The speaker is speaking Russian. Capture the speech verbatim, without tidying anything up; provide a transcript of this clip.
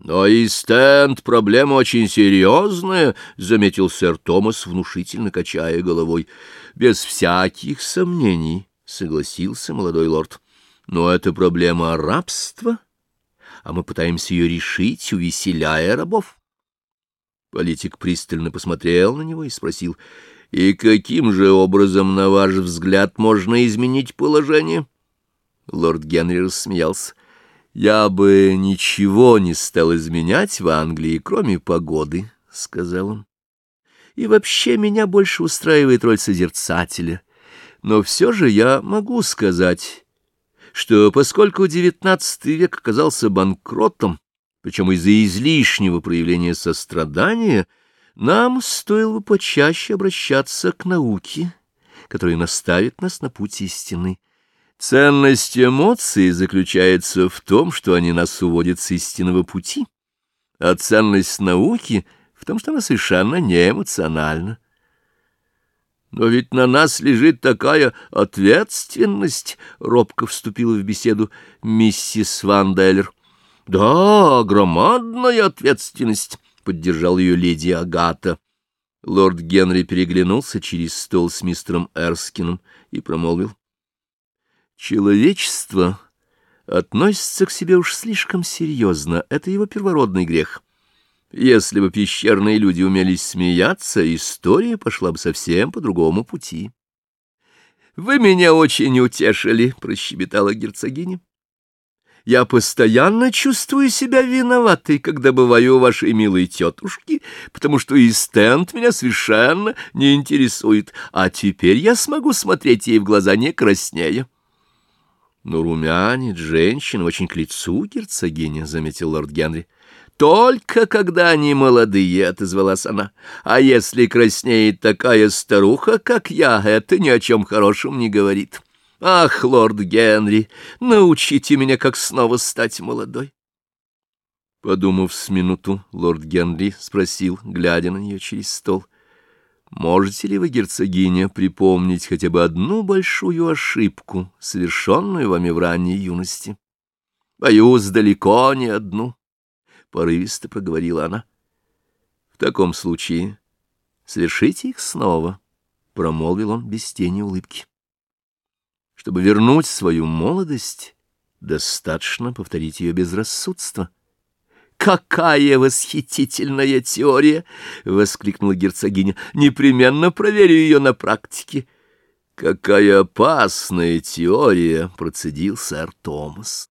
Но и стенд — проблема очень серьезная, — заметил сэр Томас, внушительно качая головой. — Без всяких сомнений, — согласился молодой лорд. — Но это проблема рабства, а мы пытаемся ее решить, увеселяя рабов. Политик пристально посмотрел на него и спросил: — И каким же образом, на ваш взгляд, можно изменить положение? Лорд Генри рассмеялся. — Я бы ничего не стал изменять в Англии, кроме погоды, — сказал он. — И вообще меня больше устраивает роль созерцателя. Но все же я могу сказать, что поскольку девятнадцатый век оказался банкротом, причем из-за излишнего проявления сострадания, нам стоило бы почаще обращаться к науке, которая наставит нас на путь истины. Ценность эмоций заключается в том, что они нас уводят с истинного пути, а ценность науки в том, что она совершенно не эмоциональна. Но ведь на нас лежит такая ответственность, — робко вступила в беседу миссис Ван Деллер. — Да, громадная ответственность, — поддержал ее леди Агата. Лорд Генри переглянулся через стол с мистером Эрскином и промолвил: — Человечество относится к себе уж слишком серьезно, это его первородный грех. Если бы пещерные люди умели смеяться, история пошла бы совсем по другому пути. — Вы меня очень утешили, — прощебетала герцогиня. — Я постоянно чувствую себя виноватой, когда бываю у вашей милой тетушки, потому что и стенд меня совершенно не интересует, а теперь я смогу смотреть ей в глаза не краснея. — Но румянец женщин очень к лицу, герцогиня, — заметил лорд Генри. — Только когда они молодые, — отозвалась она. — А если краснеет такая старуха, как я, это ни о чем хорошем не говорит. Ах, лорд Генри, научите меня, как снова стать молодой. Подумав с минуту, лорд Генри спросил, глядя на нее через стол: — Можете ли вы, герцогиня, припомнить хотя бы одну большую ошибку, совершенную вами в ранней юности? — Боюсь, далеко не одну, — порывисто проговорила она. — В таком случае совершите их снова, — промолвил он без тени улыбки. Чтобы вернуть свою молодость, достаточно повторить ее безрассудство. — Какая восхитительная теория! — воскликнула герцогиня. — Непременно проверю ее на практике. — Какая опасная теория! — процедил сэр Томас.